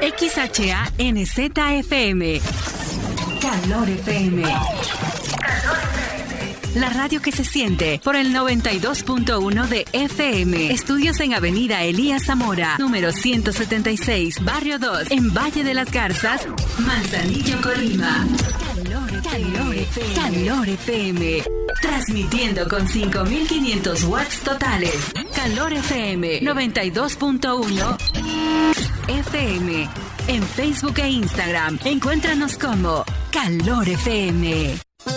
XHANZFM. Calor FM. La radio que se siente por el 92.1 de FM. Estudios en Avenida Elías Zamora, número 176, Barrio 2, en Valle de las Garzas, Manzanillo, Colima. Calor FM. Transmitiendo con 5.500 watts totales. Calor FM 92.1 FM. En Facebook e Instagram, encuéntranos como Calor FM.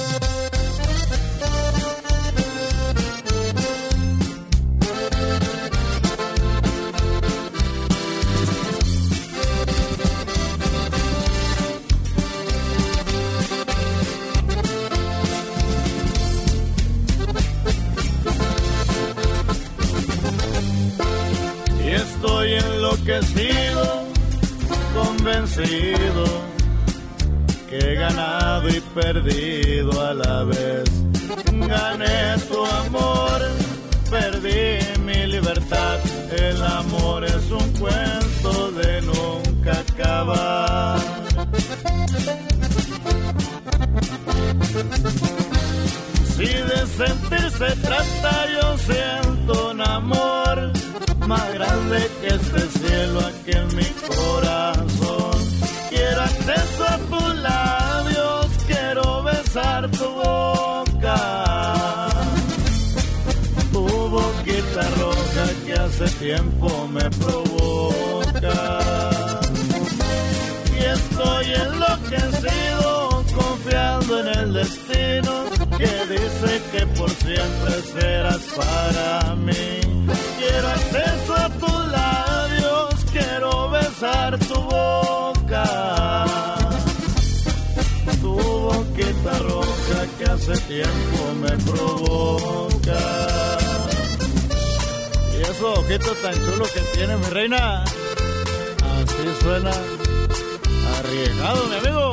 Estoy enloquecido, convencido, que he ganado y perdido a la vez. Gané tu amor, perdí mi libertad. El amor es un cuento de nunca acabar. Si de sentir se trata, yo siento un amor más grande que este cielo aquí en mi corazón. Quiero acceso a tus labios, quiero besar tu boca, tu boquita roja que hace tiempo me provoca. Y estoy enloquecido, confiando en el destino que dice que por siempre serás para mí. Quiero acceso a tus labios, quiero besar tu boca, tu boquita roja que hace tiempo me provoca. Y esos ojitos tan chulos que tiene mi reina, así suena arriesgado, mi amigo.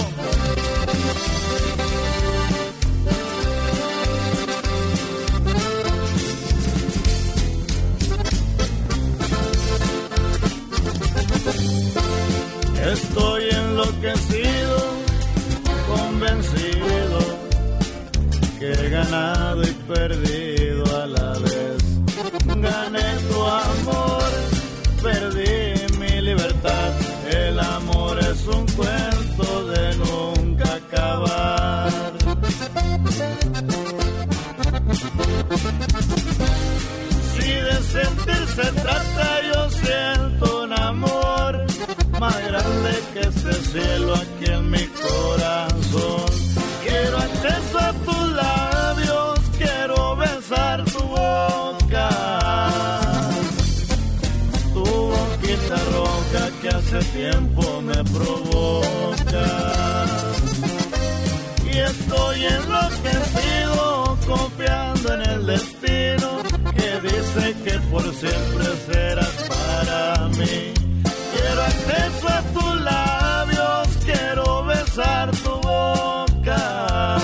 Estoy enloquecido, convencido, que he ganado y perdido a la vez. Gané tu amor, perdí mi libertad. El amor es un cuento de nunca acabar. Si de sentir se trata, yo siento un amor más grande que este cielo aquí en mi corazón. Quiero acceso a tus labios, quiero besar tu boca, tu boquita roja que hace tiempo me provoca. Y estoy enloquecido, confiando en el destino que dice que por siempre serás para mí. Quiero acceso a tus labios, quiero besar tu boca,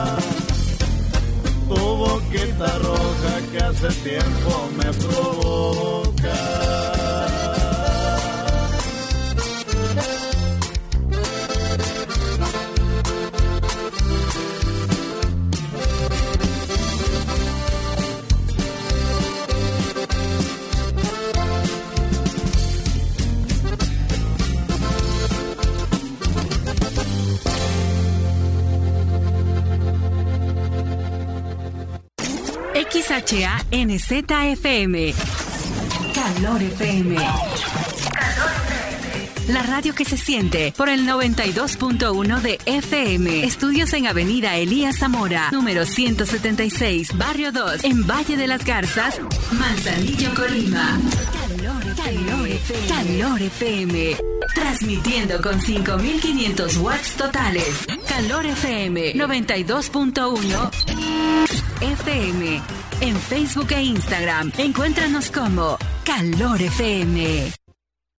tu boquita roja que hace tiempo me provoca. XHANZFM. Calor FM. La radio que se siente por el 92.1 de FM. Estudios en Avenida Elías Zamora, número 176, Barrio 2, en Valle de las Garzas, Manzanillo, Colima. Calor FM. Transmitiendo con 5.500 watts totales. Calor FM 92.1 FM. En Facebook e Instagram, encuéntranos como Calor FM.